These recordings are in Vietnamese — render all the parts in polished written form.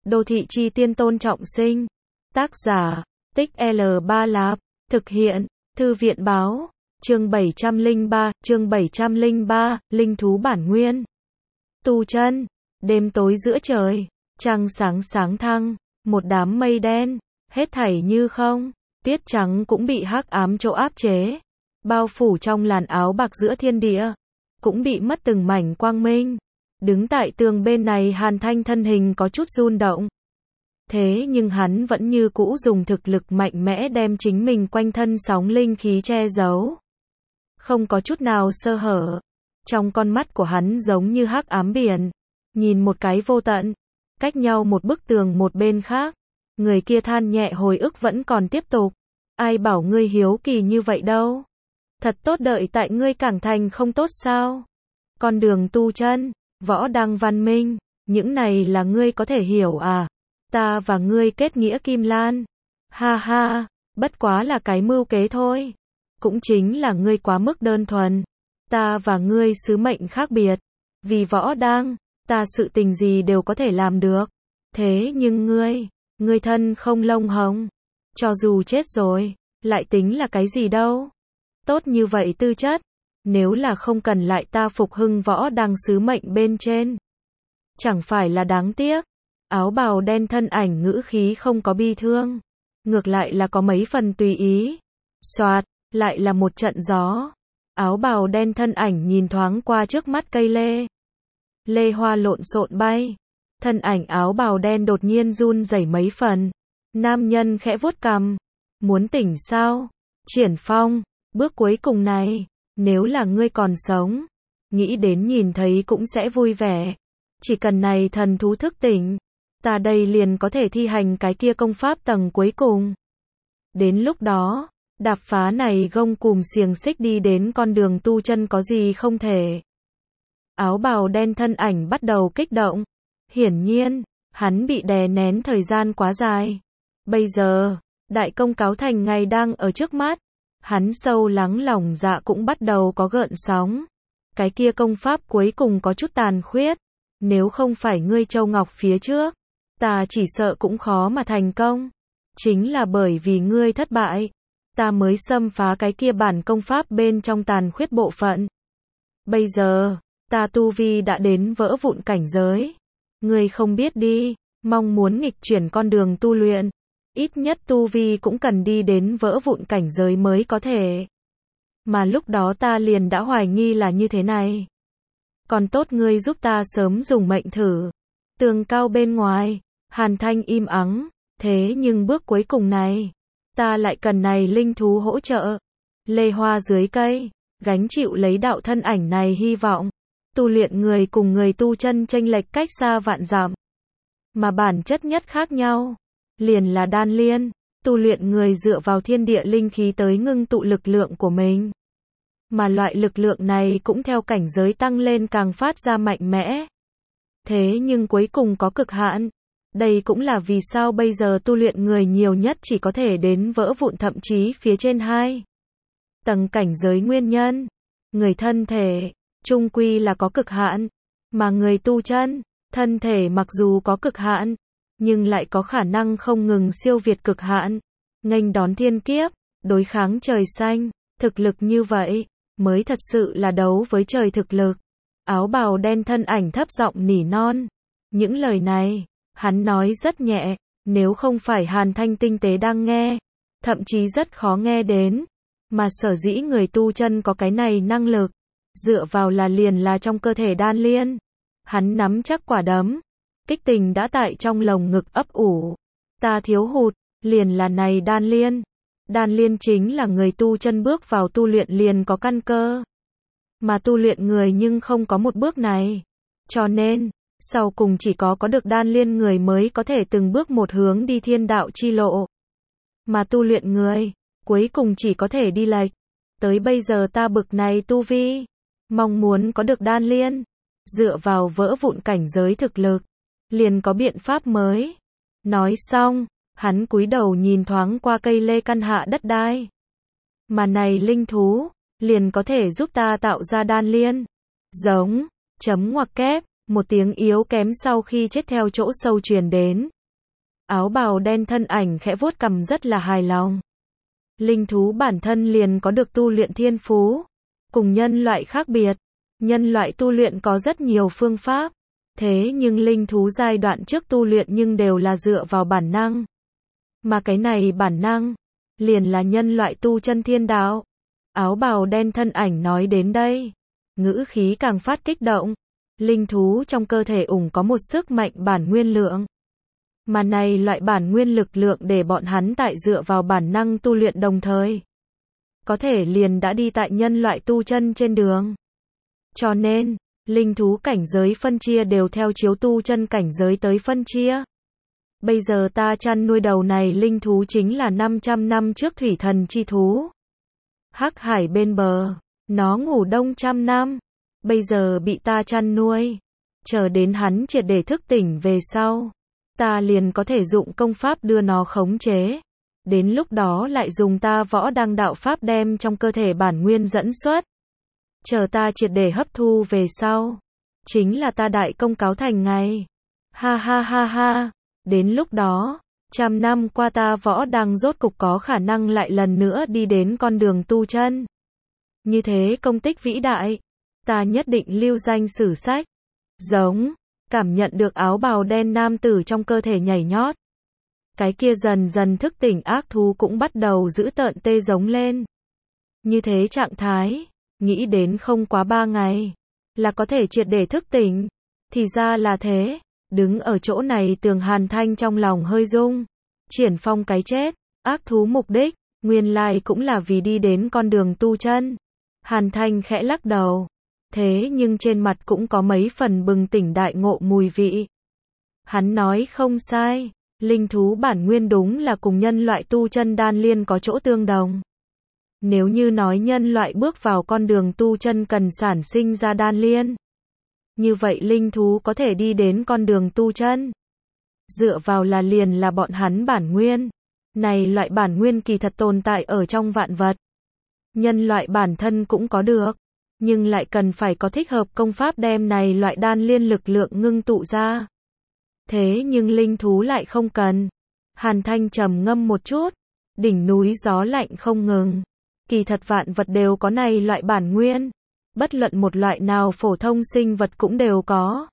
Đô thị chi tiên Tôn Trọng Sinh. Tác giả, Tích L3 Lạp. Thực hiện, Thư viện báo. Chương 703, Linh thú bản nguyên. Tu chân. Đêm tối giữa trời, trăng sáng thăng, một đám mây đen, hết thảy như không, tiết trắng cũng bị hắc ám chỗ áp chế, bao phủ trong làn áo bạc giữa thiên địa, cũng bị mất từng mảnh quang minh. Đứng tại tường bên này Hàn Thanh thân hình có chút run động. Thế nhưng hắn vẫn như cũ dùng thực lực mạnh mẽ đem chính mình quanh thân sóng linh khí che giấu. Không có chút nào sơ hở. Trong con mắt của hắn giống như hắc ám biển. Nhìn một cái vô tận. Cách nhau một bức tường một bên khác. Người kia than nhẹ hồi ức vẫn còn tiếp tục. Ai bảo ngươi hiếu kỳ như vậy đâu. Thật tốt đợi tại ngươi cảng thành không tốt sao. Con đường tu chân, võ đăng văn minh. Những này là ngươi có thể hiểu à. Ta và ngươi kết nghĩa kim lan. Ha ha, bất quá là cái mưu kế thôi. Cũng chính là ngươi quá mức đơn thuần. Ta và ngươi sứ mệnh khác biệt. Vì võ đăng, ta sự tình gì đều có thể làm được. Thế nhưng ngươi thân không lông hồng. Cho dù chết rồi, lại tính là cái gì đâu. Tốt như vậy tư chất. Nếu là không cần lại ta phục hưng võ đăng sứ mệnh bên trên. Chẳng phải là đáng tiếc. Áo bào đen thân ảnh ngữ khí không có bi thương. Ngược lại là có mấy phần tùy ý. Soạt, lại là một trận gió. Áo bào đen thân ảnh nhìn thoáng qua trước mắt cây lê. Lê hoa lộn xộn bay. Thân ảnh áo bào đen đột nhiên run rẩy mấy phần. Nam nhân khẽ vuốt cằm. Muốn tỉnh sao? Triển Phong, bước cuối cùng này, nếu là ngươi còn sống, nghĩ đến nhìn thấy cũng sẽ vui vẻ. Chỉ cần này thần thú thức tỉnh, ta đây liền có thể thi hành cái kia công pháp tầng cuối cùng. Đến lúc đó, đạp phá này gông cùm xiềng xích đi đến con đường tu chân có gì không thể. Áo bào đen thân ảnh bắt đầu kích động. Hiển nhiên, hắn bị đè nén thời gian quá dài. Bây giờ, đại công cáo thành ngày đang ở trước mắt. Hắn sâu lắng lòng dạ cũng bắt đầu có gợn sóng. Cái kia công pháp cuối cùng có chút tàn khuyết. Nếu không phải ngươi Châu Ngọc phía trước, ta chỉ sợ cũng khó mà thành công. Chính là bởi vì ngươi thất bại, ta mới xâm phá cái kia bản công pháp bên trong tàn khuyết bộ phận. Bây giờ, ta tu vi đã đến vỡ vụn cảnh giới. Ngươi không biết đi, mong muốn nghịch chuyển con đường tu luyện. Ít nhất tu vi cũng cần đi đến vỡ vụn cảnh giới mới có thể. Mà lúc đó ta liền đã hoài nghi là như thế này. Còn tốt ngươi giúp ta sớm dùng mệnh thử. Tường cao bên ngoài, Hàn Thanh im ắng, thế nhưng bước cuối cùng này, ta lại cần này linh thú hỗ trợ. Lê hoa dưới cây, gánh chịu lấy đạo thân ảnh này hy vọng. Tu luyện người cùng người tu chân chênh lệch cách xa vạn dặm. Mà bản chất nhất khác nhau, liền là đan liên, tu luyện người dựa vào thiên địa linh khí tới ngưng tụ lực lượng của mình. Mà loại lực lượng này cũng theo cảnh giới tăng lên càng phát ra mạnh mẽ. Thế nhưng cuối cùng có cực hạn. Đây cũng là vì sao bây giờ tu luyện người nhiều nhất chỉ có thể đến vỡ vụn thậm chí phía trên 2 tầng cảnh giới nguyên nhân. Người thân thể, chung quy là có cực hạn. Mà người tu chân, thân thể mặc dù có cực hạn, nhưng lại có khả năng không ngừng siêu việt cực hạn. Nghênh đón thiên kiếp, đối kháng trời xanh, thực lực như vậy, mới thật sự là đấu với trời thực lực. Áo bào đen thân ảnh thấp giọng nỉ non. Những lời này, hắn nói rất nhẹ, nếu không phải Hàn Thanh tinh tế đang nghe, thậm chí rất khó nghe đến. Mà sở dĩ người tu chân có cái này năng lực, dựa vào là liền là trong cơ thể đan liên. Hắn nắm chắc quả đấm, kích tình đã tại trong lồng ngực ấp ủ. Ta thiếu hụt, liền là này đan liên. Đan liên chính là người tu chân bước vào tu luyện liền có căn cơ. Mà tu luyện người nhưng không có một bước này. Cho nên, sau cùng chỉ có được đan liên người mới có thể từng bước một hướng đi thiên đạo chi lộ. Mà tu luyện người, cuối cùng chỉ có thể đi lệch. Tới bây giờ ta bực này tu vi, mong muốn có được đan liên, dựa vào vỡ vụn cảnh giới thực lực, liền có biện pháp mới. Nói xong, hắn cúi đầu nhìn thoáng qua cây lê căn hạ đất đai. Mà này linh thú, liền có thể giúp ta tạo ra đan liên. Giống, chấm ngoặc kép, một tiếng yếu kém sau khi chết theo chỗ sâu truyền đến. Áo bào đen thân ảnh khẽ vuốt cằm rất là hài lòng. Linh thú bản thân liền có được tu luyện thiên phú. Cùng nhân loại khác biệt. Nhân loại tu luyện có rất nhiều phương pháp. Thế nhưng linh thú giai đoạn trước tu luyện nhưng đều là dựa vào bản năng. Mà cái này bản năng, liền là nhân loại tu chân thiên đạo. Áo bào đen thân ảnh nói đến đây. Ngữ khí càng phát kích động. Linh thú trong cơ thể ủng có một sức mạnh bản nguyên lượng. Mà này loại bản nguyên lực lượng để bọn hắn tại dựa vào bản năng tu luyện đồng thời. Có thể liền đã đi tại nhân loại tu chân trên đường. Cho nên, linh thú cảnh giới phân chia đều theo chiếu tu chân cảnh giới tới phân chia. Bây giờ ta chăn nuôi đầu này linh thú chính là 500 năm trước thủy thần chi thú. Hắc hải bên bờ, nó ngủ đông trăm năm. Bây giờ bị ta chăn nuôi. Chờ đến hắn triệt để thức tỉnh về sau. Ta liền có thể dụng công pháp đưa nó khống chế. Đến lúc đó lại dùng ta võ đăng đạo pháp đem trong cơ thể bản nguyên dẫn xuất. Chờ ta triệt để hấp thu về sau. Chính là ta đại công cáo thành ngày. Ha ha ha ha. Đến lúc đó, 100 năm qua ta võ đăng rốt cục có khả năng lại lần nữa đi đến con đường tu chân. Như thế công tích vĩ đại. Ta nhất định lưu danh sử sách. Giống. Cảm nhận được áo bào đen nam tử trong cơ thể nhảy nhót. Cái kia dần dần thức tỉnh ác thú cũng bắt đầu giữ tợn tê giống lên. Như thế trạng thái, nghĩ đến không quá 3 ngày, là có thể triệt để thức tỉnh. Thì ra là thế, đứng ở chỗ này Tường Hàn Thanh trong lòng hơi rung. Triển phong cái chết, ác thú mục đích, nguyên lai cũng là vì đi đến con đường tu chân. Hàn Thanh khẽ lắc đầu. Thế nhưng trên mặt cũng có mấy phần bừng tỉnh đại ngộ mùi vị. Hắn nói không sai, linh thú bản nguyên đúng là cùng nhân loại tu chân đan liên có chỗ tương đồng. Nếu như nói nhân loại bước vào con đường tu chân cần sản sinh ra đan liên, như vậy linh thú có thể đi đến con đường tu chân. Dựa vào là liền là bọn hắn bản nguyên. Này loại bản nguyên kỳ thật tồn tại ở trong vạn vật. Nhân loại bản thân cũng có được. Nhưng lại cần phải có thích hợp công pháp đem này loại đan liên lực lượng ngưng tụ ra. Thế nhưng linh thú lại không cần. Hàn Thanh trầm ngâm một chút. Đỉnh núi gió lạnh không ngừng. Kỳ thật vạn vật đều có này loại bản nguyên. Bất luận một loại nào phổ thông sinh vật cũng đều có.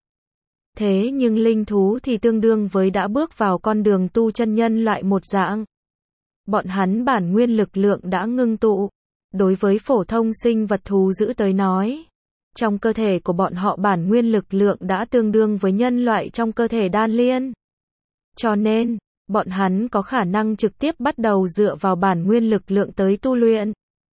Thế nhưng linh thú thì tương đương với đã bước vào con đường tu chân nhân loại một dạng. Bọn hắn bản nguyên lực lượng đã ngưng tụ. Đối với phổ thông sinh vật thú dữ tới nói, trong cơ thể của bọn họ bản nguyên lực lượng đã tương đương với nhân loại trong cơ thể đan liên. Cho nên, bọn hắn có khả năng trực tiếp bắt đầu dựa vào bản nguyên lực lượng tới tu luyện.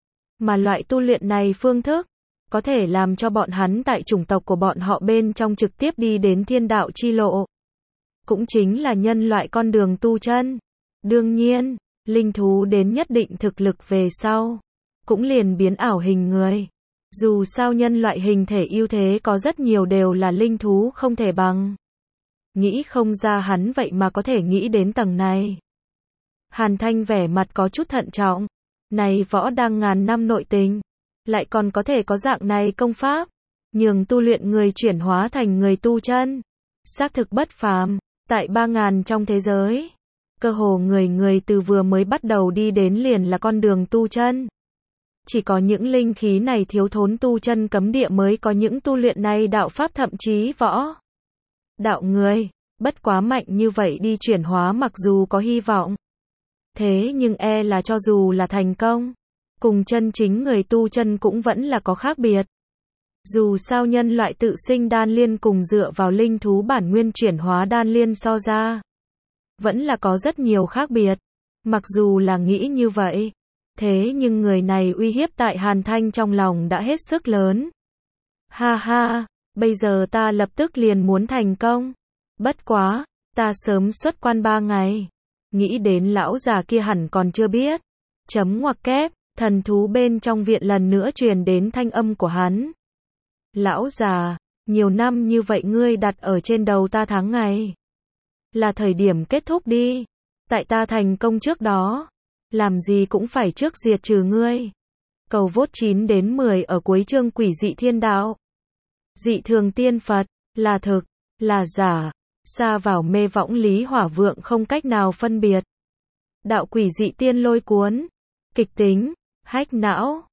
Mà loại tu luyện này phương thức, có thể làm cho bọn hắn tại chủng tộc của bọn họ bên trong trực tiếp đi đến thiên đạo chi lộ. Cũng chính là nhân loại con đường tu chân. Đương nhiên, linh thú đến nhất định thực lực về sau. Cũng liền biến ảo hình người. Dù sao nhân loại hình thể ưu thế có rất nhiều đều là linh thú không thể bằng. Nghĩ không ra hắn vậy mà có thể nghĩ đến tầng này. Hàn Thanh vẻ mặt có chút thận trọng. Này võ đang ngàn năm nội tình. Lại còn có thể có dạng này công pháp. Nhường tu luyện người chuyển hóa thành người tu chân. Xác thực bất phàm. Tại 3000 trong thế giới. Cơ hồ người từ vừa mới bắt đầu đi đến liền là con đường tu chân. Chỉ có những linh khí này thiếu thốn tu chân cấm địa mới có những tu luyện này đạo pháp thậm chí võ. Đạo người, bất quá mạnh như vậy đi chuyển hóa mặc dù có hy vọng. Thế nhưng là cho dù là thành công, cùng chân chính người tu chân cũng vẫn là có khác biệt. Dù sao nhân loại tự sinh đan liên cùng dựa vào linh thú bản nguyên chuyển hóa đan liên so ra. Vẫn là có rất nhiều khác biệt. Mặc dù là nghĩ như vậy. Thế nhưng người này uy hiếp tại Hàn Thanh trong lòng đã hết sức lớn. Ha ha, bây giờ ta lập tức liền muốn thành công. Bất quá, ta sớm xuất quan 3 ngày. Nghĩ đến lão già kia hẳn còn chưa biết. Chấm ngoặc kép, thần thú bên trong viện lần nữa truyền đến thanh âm của hắn. Lão già, nhiều năm như vậy ngươi đặt ở trên đầu ta tháng ngày. Là thời điểm kết thúc đi. Tại ta thành công trước đó. Làm gì cũng phải trước diệt trừ ngươi. Cầu vốt 9 đến 10 ở cuối chương Quỷ dị thiên đạo. Dị thường tiên Phật, là thực, là giả. Sa vào mê võng Lý Hỏa Vượng không cách nào phân biệt. Đạo quỷ dị tiên lôi cuốn. Kịch tính, hách não.